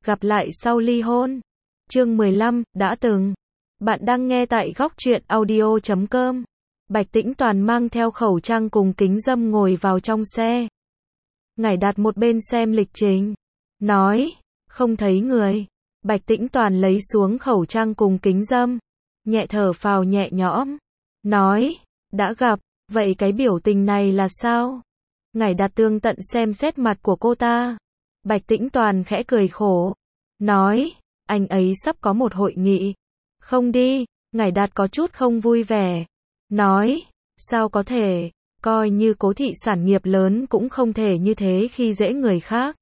Gặp lại sau ly hôn. Chương 15, đã từng. Bạn đang nghe tại góc truyện audio.com. Bạch Tĩnh Toàn mang theo khẩu trang cùng kính râm ngồi vào trong xe. Ngải Đạt một bên xem lịch trình. Nói, không thấy người. Bạch Tĩnh Toàn lấy xuống khẩu trang cùng kính râm. Nhẹ thở phào nhẹ nhõm. Nói, đã gặp, vậy cái biểu tình này là sao? Ngải Đạt tường tận xem xét mặt của cô ta. Bạch Tĩnh Toàn khẽ cười khổ. Nói, anh ấy sắp có một hội nghị. Không đi, Ngải Đạt có chút không vui vẻ. Nói, sao có thể, coi như Cố thị sản nghiệp lớn cũng không thể như thế khi dễ người khác.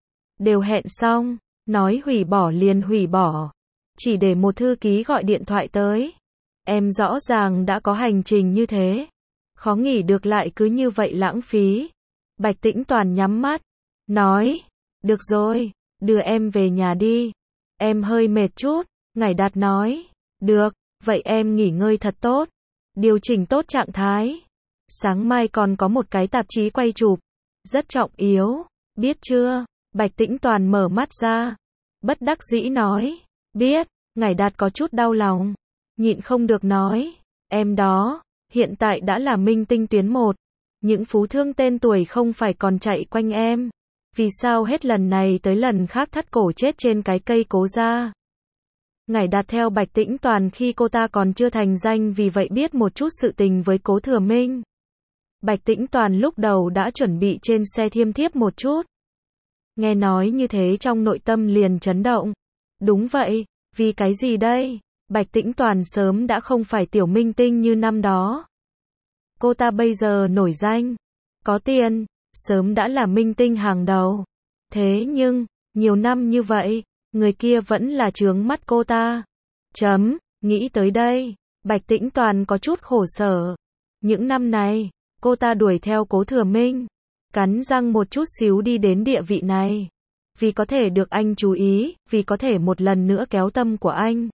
Đều hẹn xong, nói hủy bỏ liền hủy bỏ. Chỉ để một thư ký gọi điện thoại tới. Em rõ ràng đã có hành trình như thế. Khó nghỉ được lại cứ như vậy lãng phí. Bạch Tĩnh Toàn nhắm mắt. Nói, được rồi, đưa em về nhà đi. Em hơi mệt chút. Ngải Đạt nói, được, vậy em nghỉ ngơi thật tốt. Điều chỉnh tốt trạng thái. Sáng mai còn có một cái tạp chí quay chụp. Rất trọng yếu, biết chưa? Bạch Tĩnh Toàn mở mắt ra. Bất đắc dĩ nói, biết. Ngải Đạt có chút đau lòng. Nhịn không được nói, em đó, hiện tại đã là minh tinh tuyến 1. Những phú thương tên tuổi không phải còn chạy quanh em. Vì sao hết lần này tới lần khác thắt cổ chết trên cái cây Cố gia? Ngải Đạt theo Bạch Tĩnh Toàn khi cô ta còn chưa thành danh, vì vậy biết một chút sự tình với Cố Thừa Minh. Bạch Tĩnh Toàn lúc đầu đã chuẩn bị trên xe thiêm thiếp một chút. Nghe nói như thế trong nội tâm liền chấn động. Đúng vậy, vì cái gì đây? Bạch Tĩnh Toàn sớm đã không phải tiểu minh tinh như năm đó. Cô ta bây giờ nổi danh, có tiền, sớm đã là minh tinh hàng đầu. Thế nhưng, nhiều năm như vậy, người kia vẫn là chướng mắt cô ta. Nghĩ tới đây, Bạch Tĩnh Toàn có chút khổ sở. Những năm này, cô ta đuổi theo Cố Thừa Minh, cắn răng một chút xíu đi đến địa vị này. Vì có thể được anh chú ý, vì có thể một lần nữa kéo tâm của anh.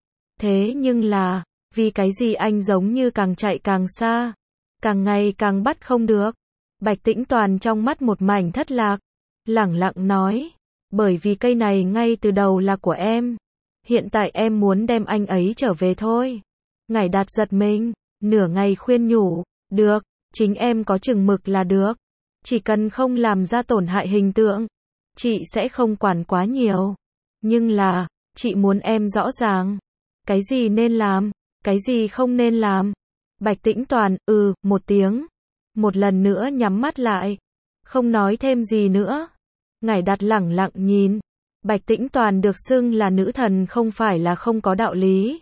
Thế nhưng là, vì cái gì anh giống như càng chạy càng xa, càng ngày càng bắt không được. Bạch Tĩnh Toàn trong mắt một mảnh thất lạc, lẳng lặng nói, bởi vì cây này ngay từ đầu là của em. Hiện tại em muốn đem anh ấy trở về thôi. Ngải Đạt giật mình, nửa ngày khuyên nhủ, được, chính em có chừng mực là được. Chỉ cần không làm ra tổn hại hình tượng, chị sẽ không quản quá nhiều. Nhưng là, chị muốn em rõ ràng. Cái gì nên làm, cái gì không nên làm. Bạch Tĩnh Toàn, một tiếng. Một lần nữa nhắm mắt lại. Không nói thêm gì nữa. Ngải Đạt lẳng lặng nhìn. Bạch Tĩnh Toàn được xưng là nữ thần không phải là không có đạo lý.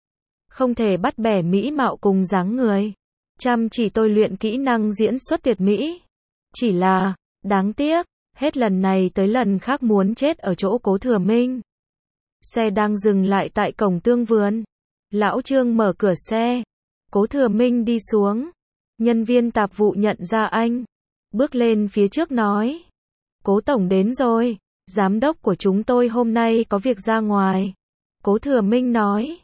Không thể bắt bẻ mỹ mạo cùng dáng người. Chăm chỉ tôi luyện kỹ năng diễn xuất tuyệt mỹ. Chỉ là, đáng tiếc, hết lần này tới lần khác muốn chết ở chỗ Cố Thừa Minh. Xe đang dừng lại tại cổng tương vườn. Lão Trương mở cửa xe. Cố Thừa Minh đi xuống. Nhân viên tạp vụ nhận ra anh. Bước lên phía trước nói. Cố tổng đến rồi. Giám đốc của chúng tôi hôm nay có việc ra ngoài. Cố Thừa Minh nói.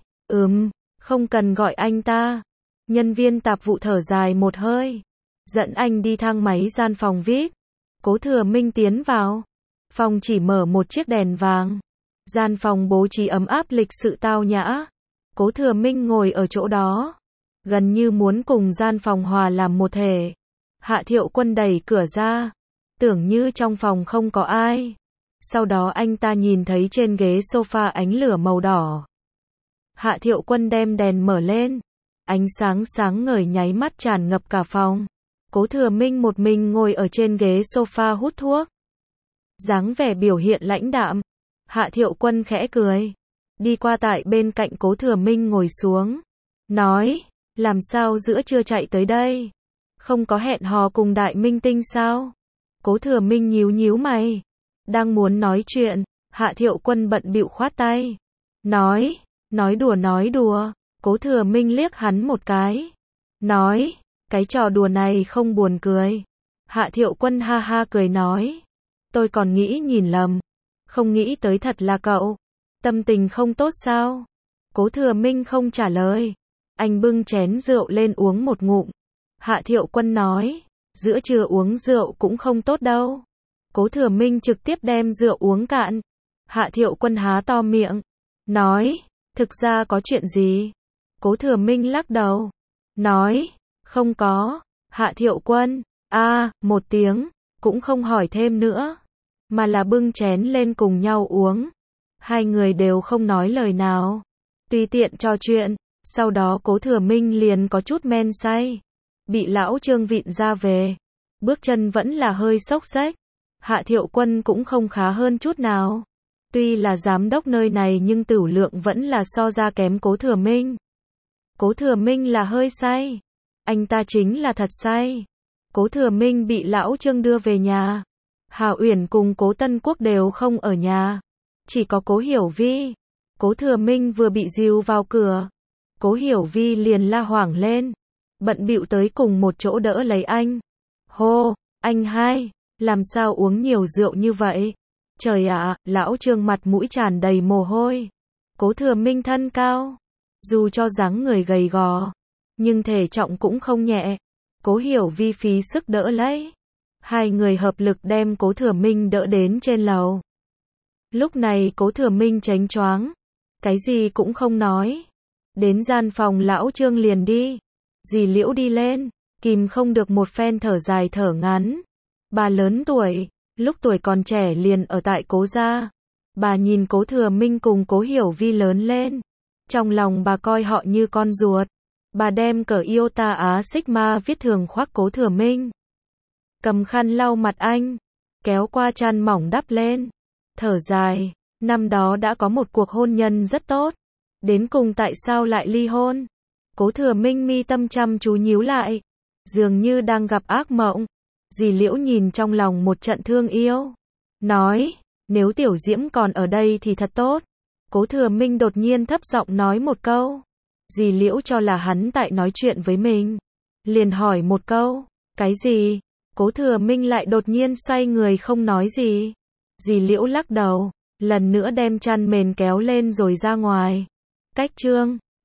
Không cần gọi anh ta. Nhân viên tạp vụ thở dài một hơi. Dẫn anh đi thang máy gian phòng VIP. Cố Thừa Minh tiến vào. Phòng chỉ mở một chiếc đèn vàng. Gian phòng bố trí ấm áp lịch sự tao nhã. Cố Thừa Minh ngồi ở chỗ đó, gần như muốn cùng gian phòng hòa làm một thể. Hạ Thiệu Quân đẩy cửa ra, tưởng như trong phòng không có ai. Sau đó anh ta nhìn thấy trên ghế sofa ánh lửa màu đỏ. Hạ Thiệu Quân đem đèn mở lên, ánh sáng sáng ngời nháy mắt tràn ngập cả phòng. Cố Thừa Minh một mình ngồi ở trên ghế sofa hút thuốc. Dáng vẻ biểu hiện lãnh đạm. Hạ Thiệu Quân khẽ cười, đi qua tại bên cạnh Cố Thừa Minh ngồi xuống. Nói, làm sao giữa trưa chạy tới đây? Không có hẹn hò cùng đại minh tinh sao? Cố Thừa Minh nhíu nhíu mày. Đang muốn nói chuyện, Hạ Thiệu Quân bận bịu khoát tay. Nói đùa. Cố Thừa Minh liếc hắn một cái. Nói, cái trò đùa này không buồn cười. Hạ Thiệu Quân ha ha cười nói. Tôi còn nghĩ nhìn lầm. Không nghĩ tới thật là cậu. Tâm tình không tốt sao? Cố Thừa Minh không trả lời. Anh bưng chén rượu lên uống một ngụm. Hạ Thiệu Quân nói, giữa trưa uống rượu cũng không tốt đâu. Cố Thừa Minh trực tiếp đem rượu uống cạn. Hạ Thiệu Quân há to miệng, nói, thực ra có chuyện gì? Cố Thừa Minh lắc đầu, nói, không có. Hạ Thiệu Quân, một tiếng, cũng không hỏi thêm nữa, mà là bưng chén lên cùng nhau uống. Hai người đều không nói lời nào, tùy tiện trò chuyện, sau đó Cố Thừa Minh liền có chút men say, bị lão Trương vịn ra về, bước chân vẫn là hơi xốc xếch. Hạ Thiệu Quân cũng không khá hơn chút nào. Tuy là giám đốc nơi này nhưng tửu lượng vẫn là so ra kém Cố Thừa Minh. Cố Thừa Minh là hơi say, anh ta chính là thật say. Cố Thừa Minh bị lão Trương đưa về nhà. Hà Uyển cùng Cố Tân Quốc đều không ở nhà, chỉ có Cố Hiểu Vi. Cố Thừa Minh vừa bị dìu vào cửa, Cố Hiểu Vi liền la hoảng lên, bận bịu tới cùng một chỗ đỡ lấy anh. Hô, anh hai, làm sao uống nhiều rượu như vậy? Trời ạ, lão Trương mặt mũi tràn đầy mồ hôi. Cố Thừa Minh thân cao, dù cho dáng người gầy gò, nhưng thể trọng cũng không nhẹ. Cố Hiểu Vi phí sức đỡ lấy. Hai người hợp lực đem Cố Thừa Minh đỡ đến trên lầu. Lúc này Cố Thừa Minh chánh choáng, cái gì cũng không nói. Đến gian phòng lão Trương liền đi. Dì Liễu đi lên, kìm không được một phen thở dài thở ngắn. Bà lớn tuổi, lúc tuổi còn trẻ liền ở tại Cố gia. Bà nhìn Cố Thừa Minh cùng Cố Hiểu Vi lớn lên, trong lòng bà coi họ như con ruột. Bà đem cờ Iota Á Sigma viết thường khoác Cố Thừa Minh, cầm khăn lau mặt anh, kéo qua chăn mỏng đắp lên, thở dài, năm đó đã có một cuộc hôn nhân rất tốt, đến cùng tại sao lại ly hôn? Cố Thừa Minh mi tâm chăm chú nhíu lại, dường như đang gặp ác mộng. Dì Liễu nhìn trong lòng một trận thương yêu, nói, nếu Tiểu Diễm còn ở đây thì thật tốt. Cố Thừa Minh đột nhiên thấp giọng nói một câu. Dì Liễu cho là hắn tại nói chuyện với mình, liền hỏi một câu, cái gì? Cố Thừa Minh lại đột nhiên xoay người không nói gì. Dì Liễu lắc đầu, lần nữa đem chăn mền kéo lên rồi ra ngoài. Cách chương